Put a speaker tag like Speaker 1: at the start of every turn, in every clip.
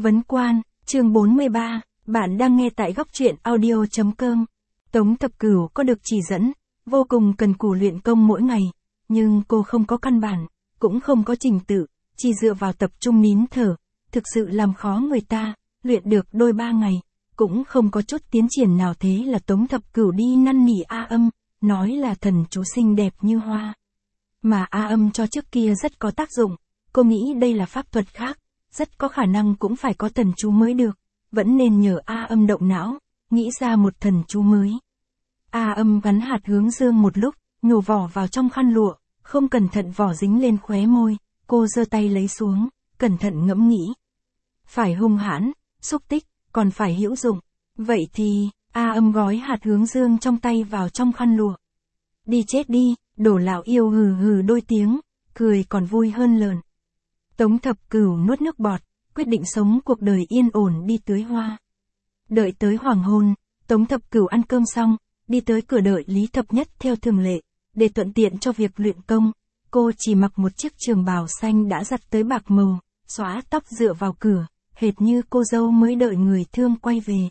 Speaker 1: Vấn Quan, chương 43, bạn đang nghe tại góc truyện audio.com. Tống Thập Cửu có được chỉ dẫn, vô cùng cần cù luyện công mỗi ngày, nhưng cô không có căn bản, cũng không có trình tự, chỉ dựa vào tập trung nín thở, thực sự làm khó người ta, luyện được đôi ba ngày, cũng không có chút tiến triển nào. Thế là Tống Thập Cửu đi năn nỉ A Âm, nói là thần chú xinh đẹp như hoa. Mà A Âm cho trước kia rất có tác dụng, cô nghĩ đây là pháp thuật khác, rất có khả năng cũng phải có thần chú mới được, vẫn nên nhờ A Âm động não, nghĩ ra một thần chú mới. A Âm gắn hạt hướng dương một lúc, nhổ vỏ vào trong khăn lụa, không cẩn thận vỏ dính lên khóe môi, cô giơ tay lấy xuống, cẩn thận ngẫm nghĩ. Phải hung hãn, xúc tích, còn phải hữu dụng. Vậy thì, A Âm gói hạt hướng dương trong tay vào trong khăn lụa. Đi chết đi, Đổ Lão Yêu hừ hừ đôi tiếng, cười còn vui hơn lờn. Tống Thập Cửu nuốt nước bọt, quyết định sống cuộc đời yên ổn đi tưới hoa. Đợi tới hoàng hôn, Tống Thập Cửu ăn cơm xong, đi tới cửa đợi Lý Thập Nhất theo thường lệ, để thuận tiện cho việc luyện công. Cô chỉ mặc một chiếc trường bào xanh đã giặt tới bạc màu, xóa tóc dựa vào cửa, hệt như cô dâu mới đợi người thương quay về.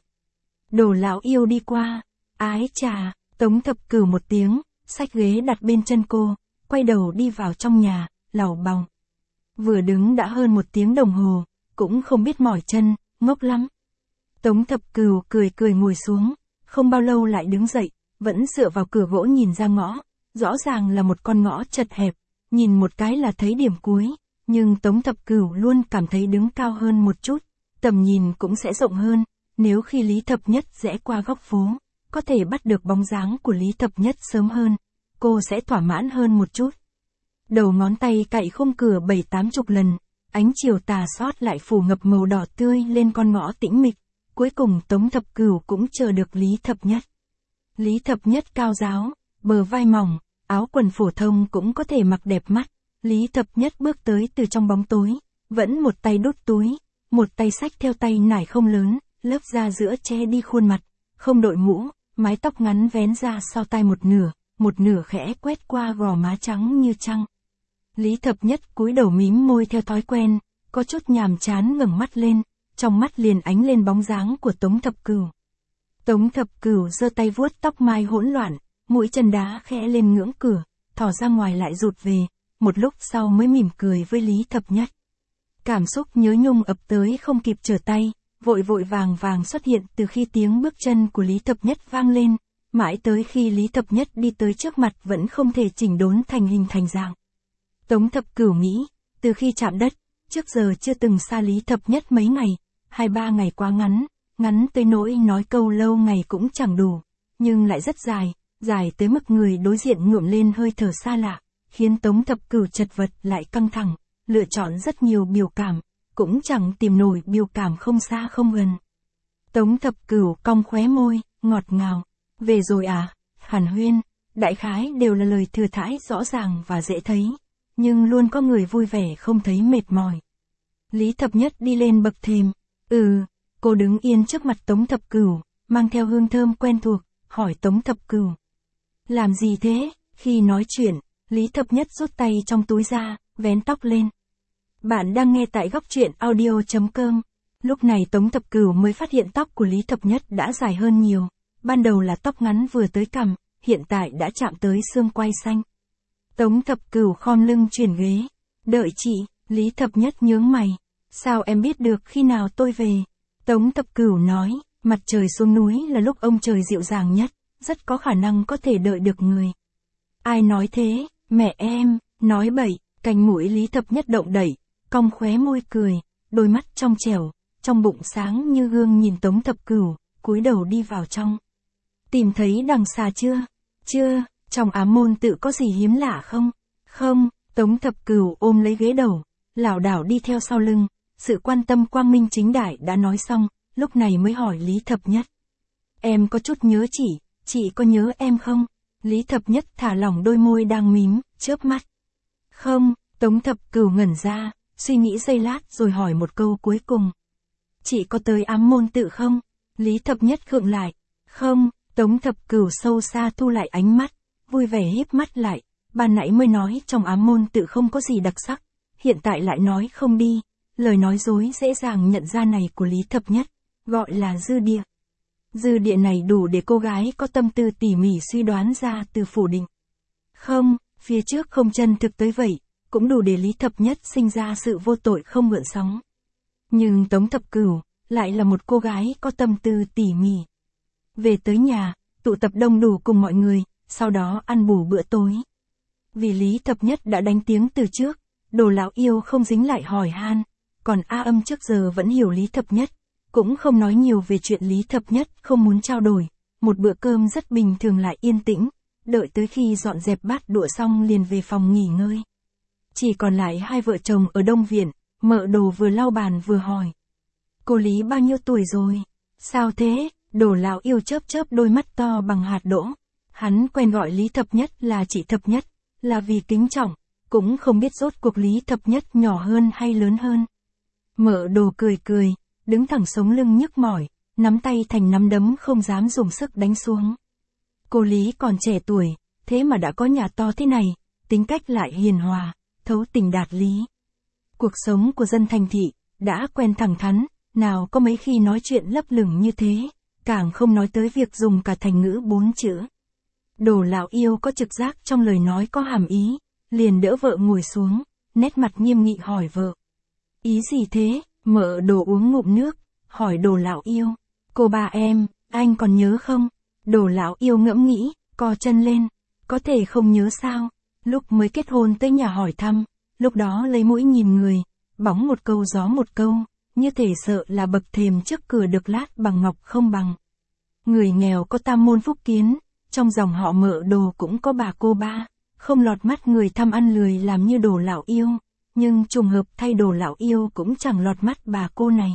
Speaker 1: Đổ Lão Yêu đi qua, ái chà, Tống Thập Cửu một tiếng, xách ghế đặt bên chân cô, quay đầu đi vào trong nhà, lảo bòng. Vừa đứng đã hơn 1 tiếng đồng hồ, cũng không biết mỏi chân, ngốc lắm. Tống Thập Cửu cười cười ngồi xuống, không bao lâu lại đứng dậy, vẫn dựa vào cửa gỗ nhìn ra ngõ, rõ ràng là một con ngõ chật hẹp, nhìn một cái là thấy điểm cuối, nhưng Tống Thập Cửu luôn cảm thấy đứng cao hơn một chút, tầm nhìn cũng sẽ rộng hơn, nếu khi Lý Thập Nhất rẽ qua góc phố, có thể bắt được bóng dáng của Lý Thập Nhất sớm hơn, cô sẽ thỏa mãn hơn một chút. Đầu ngón tay cạy khung cửa 7-80 lần, ánh chiều tà xót lại phủ ngập màu đỏ tươi lên con ngõ tĩnh mịch, cuối cùng Tống Thập Cửu cũng chờ được Lý Thập Nhất. Lý Thập Nhất cao ráo, bờ vai mỏng, áo quần phổ thông cũng có thể mặc đẹp mắt. Lý Thập Nhất bước tới từ trong bóng tối, vẫn một tay đút túi, một tay xách theo tay nải không lớn, lớp da giữa che đi khuôn mặt, không đội mũ, mái tóc ngắn vén ra sau tai một nửa khẽ quét qua gò má trắng như trăng. Lý Thập Nhất cúi đầu mím môi theo thói quen, có chút nhàm chán ngẩng mắt lên, trong mắt liền ánh lên bóng dáng của Tống Thập Cửu. Tống Thập Cửu giơ tay vuốt tóc mai hỗn loạn, mũi chân đá khẽ lên ngưỡng cửa, thò ra ngoài lại rụt về, một lúc sau mới mỉm cười với Lý Thập Nhất. Cảm xúc nhớ nhung ập tới không kịp trở tay, vội vội vàng vàng xuất hiện từ khi tiếng bước chân của Lý Thập Nhất vang lên, mãi tới khi Lý Thập Nhất đi tới trước mặt vẫn không thể chỉnh đốn thành hình thành dạng. Tống Thập Cửu nghĩ, từ khi chạm đất, trước giờ chưa từng xa Lý Thập Nhất mấy ngày, 2-3 ngày quá ngắn, ngắn tới nỗi nói câu lâu ngày cũng chẳng đủ, nhưng lại rất dài, dài tới mức người đối diện nhuộm lên hơi thở xa lạ, khiến Tống Thập Cửu chật vật lại căng thẳng, lựa chọn rất nhiều biểu cảm, cũng chẳng tìm nổi biểu cảm không xa không gần. Tống Thập Cửu cong khóe môi, ngọt ngào, về rồi à, hàn huyên, đại khái đều là lời thừa thãi rõ ràng và dễ thấy, nhưng luôn có người vui vẻ không thấy mệt mỏi. Lý Thập Nhất đi lên bậc thềm, cô đứng yên trước mặt Tống Thập Cửu, mang theo hương thơm quen thuộc, hỏi Tống Thập Cửu. Làm gì thế? Khi nói chuyện, Lý Thập Nhất rút tay trong túi ra, vén tóc lên. Bạn đang nghe tại góc truyện audio.com. Lúc này Tống Thập Cửu mới phát hiện tóc của Lý Thập Nhất đã dài hơn nhiều, ban đầu là tóc ngắn vừa tới cằm, hiện tại đã chạm tới xương quai xanh. Tống Thập Cửu khom lưng chuyển ghế. Đợi chị, Lý Thập Nhất nhướng mày. Sao em biết được khi nào tôi về? Tống Thập Cửu nói, mặt trời xuống núi là lúc ông trời dịu dàng nhất, rất có khả năng có thể đợi được người. Ai nói thế? Mẹ em, nói bậy. Cánh mũi Lý Thập Nhất động đẩy, cong khóe môi cười, đôi mắt trong trẻo, trong bụng sáng như gương nhìn Tống Thập Cửu, cúi đầu đi vào trong. Tìm thấy đằng xà chưa? Chưa, trong ám môn tự có gì hiếm lạ không? Không, Tống Thập Cửu ôm lấy ghế đầu, lảo đảo đi theo sau lưng, sự quan tâm quang minh chính đại đã nói xong, lúc này mới hỏi Lý Thập Nhất. Em có chút nhớ chị có nhớ em không? Lý Thập Nhất thả lỏng đôi môi đang mím, chớp mắt. Không, Tống Thập Cửu ngẩn ra, suy nghĩ giây lát rồi hỏi một câu cuối cùng. Chị có tới ám môn tự không? Lý Thập Nhất khựng lại. Không, Tống Thập Cửu sâu xa thu lại ánh mắt, vui vẻ híp mắt lại, ban nãy mới nói trong ám môn tự không có gì đặc sắc, hiện tại lại nói không đi, lời nói dối dễ dàng nhận ra này của Lý Thập Nhất, gọi là dư địa. Dư địa này đủ để cô gái có tâm tư tỉ mỉ suy đoán ra từ phủ định. Không, phía trước không chân thực tới vậy, cũng đủ để Lý Thập Nhất sinh ra sự vô tội không gợn sóng. Nhưng Tống Thập Cửu, lại là một cô gái có tâm tư tỉ mỉ. Về tới nhà, tụ tập đông đủ cùng mọi người, sau đó ăn bù bữa tối. Vì Lý Thập Nhất đã đánh tiếng từ trước, Đồ Lão Yêu không dính lại hỏi han, còn A Âm trước giờ vẫn hiểu Lý Thập Nhất, cũng không nói nhiều về chuyện Lý Thập Nhất không muốn trao đổi, một bữa cơm rất bình thường lại yên tĩnh, đợi tới khi dọn dẹp bát đũa xong liền về phòng nghỉ ngơi. Chỉ còn lại hai vợ chồng ở Đông Viện, Mợ Đồ vừa lau bàn vừa hỏi. Cô Lý bao nhiêu tuổi rồi? Sao thế? Đồ Lão Yêu chớp chớp đôi mắt to bằng hạt đỗ. Hắn quen gọi Lý Thập Nhất là chị Thập Nhất, là vì kính trọng, cũng không biết rốt cuộc Lý Thập Nhất nhỏ hơn hay lớn hơn. Mợ Đồ cười cười, đứng thẳng sống lưng nhức mỏi, nắm tay thành nắm đấm không dám dùng sức đánh xuống. Cô Lý còn trẻ tuổi, thế mà đã có nhà to thế này, tính cách lại hiền hòa, thấu tình đạt lý. Cuộc sống của dân thành thị, đã quen thẳng thắn, nào có mấy khi nói chuyện lấp lửng như thế, càng không nói tới việc dùng cả thành ngữ 4 chữ. Đồ Lão Yêu có trực giác trong lời nói có hàm ý, liền đỡ vợ ngồi xuống, nét mặt nghiêm nghị hỏi vợ. Ý gì thế? Mợ Đồ uống ngụm nước, hỏi Đồ Lão Yêu. Cô ba em, anh còn nhớ không? Đồ Lão Yêu ngẫm nghĩ, co chân lên. Có thể không nhớ sao? Lúc mới kết hôn tới nhà hỏi thăm, lúc đó lấy mũi nhìn người, bóng một câu gió một câu, như thể sợ là bậc thềm trước cửa được lát bằng ngọc không bằng. Người nghèo có tam môn phúc kiến, trong dòng họ Mợ Đồ cũng có bà cô ba, không lọt mắt người thăm ăn lười làm như Đồ Lão Yêu, nhưng trùng hợp thay Đồ Lão Yêu cũng chẳng lọt mắt bà cô này.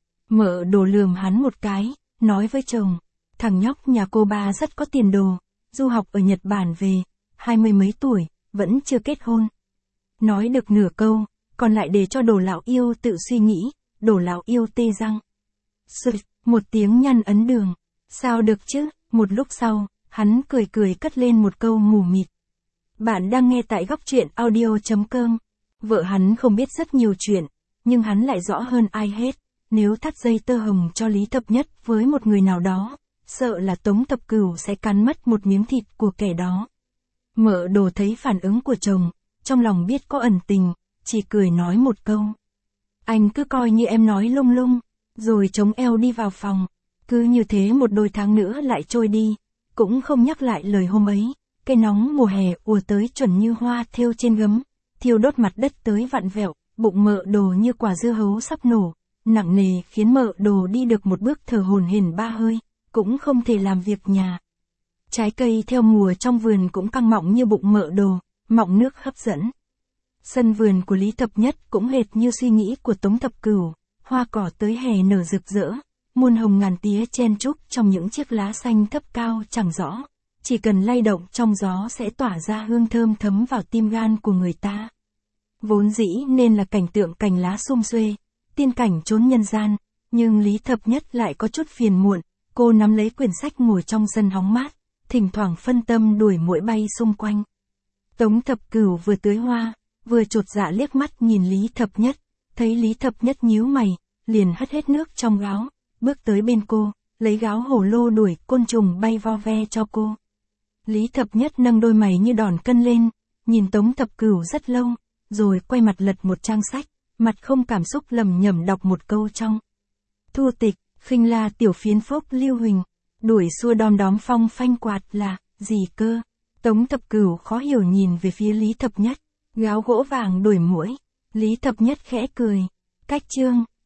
Speaker 1: Mợ Đồ lườm hắn một cái, nói với chồng, thằng nhóc nhà cô ba rất có tiền đồ, du học ở Nhật Bản về, 20 mấy tuổi, vẫn chưa kết hôn. Nói được nửa câu, còn lại để cho Đồ Lão Yêu tự suy nghĩ. Đồ Lão Yêu tê răng. Sực, một tiếng nhăn ấn đường. Sao được chứ? Một lúc sau, hắn cười cười cất lên một câu mù mịt. Bạn đang nghe tại góc truyện audio.com. Vợ hắn không biết rất nhiều chuyện, nhưng hắn lại rõ hơn ai hết. Nếu thắt dây tơ hồng cho Lý Thập Nhất với một người nào đó, sợ là Tống Thập Cửu sẽ cắn mất một miếng thịt của kẻ đó. Mợ Đồ thấy phản ứng của chồng, trong lòng biết có ẩn tình, chỉ cười nói một câu. Anh cứ coi như em nói lung lung, rồi chống eo đi vào phòng. Cứ như thế một đôi tháng nữa lại trôi đi, cũng không nhắc lại lời hôm ấy. Cây nóng mùa hè ùa tới chuẩn như hoa thêu trên gấm, thiêu đốt mặt đất tới vặn vẹo, bụng Mợ Đồ như quả dưa hấu sắp nổ, nặng nề khiến Mợ Đồ đi được một bước thở hổn hển ba hơi, cũng không thể làm việc nhà. Trái cây theo mùa trong vườn cũng căng mọng như bụng Mợ Đồ, mọng nước hấp dẫn. Sân vườn của Lý Thập Nhất cũng hệt như suy nghĩ của Tống Thập Cửu, hoa cỏ tới hè nở rực rỡ, muôn hồng ngàn tía chen chúc trong những chiếc lá xanh thấp cao chẳng rõ, chỉ cần lay động trong gió sẽ tỏa ra hương thơm thấm vào tim gan của người ta. Vốn dĩ nên là cảnh tượng cành lá sum xuê, tiên cảnh chốn nhân gian, nhưng Lý Thập Nhất lại có chút phiền muộn, cô nắm lấy quyển sách ngồi trong sân hóng mát, thỉnh thoảng phân tâm đuổi muỗi bay xung quanh. Tống Thập Cửu vừa tưới hoa, vừa chột dạ liếc mắt nhìn Lý Thập Nhất, thấy Lý Thập Nhất nhíu mày, liền hất hết nước trong gáo, bước tới bên cô, lấy gáo hổ lô đuổi côn trùng bay vo ve cho cô. Lý Thập Nhất nâng đôi mày như đòn cân lên, nhìn Tống Thập Cửu rất lâu, rồi quay mặt lật một trang sách, mặt không cảm xúc lẩm nhẩm đọc một câu trong. Thu tịch, khinh la tiểu phiến phốc Lưu Huỳnh, đuổi xua đom đóm phong phanh quạt là, gì cơ? Tống Thập Cửu khó hiểu nhìn về phía Lý Thập Nhất, gáo gỗ vàng đuổi muỗi. Lý Thập Nhất khẽ cười. Cách chương.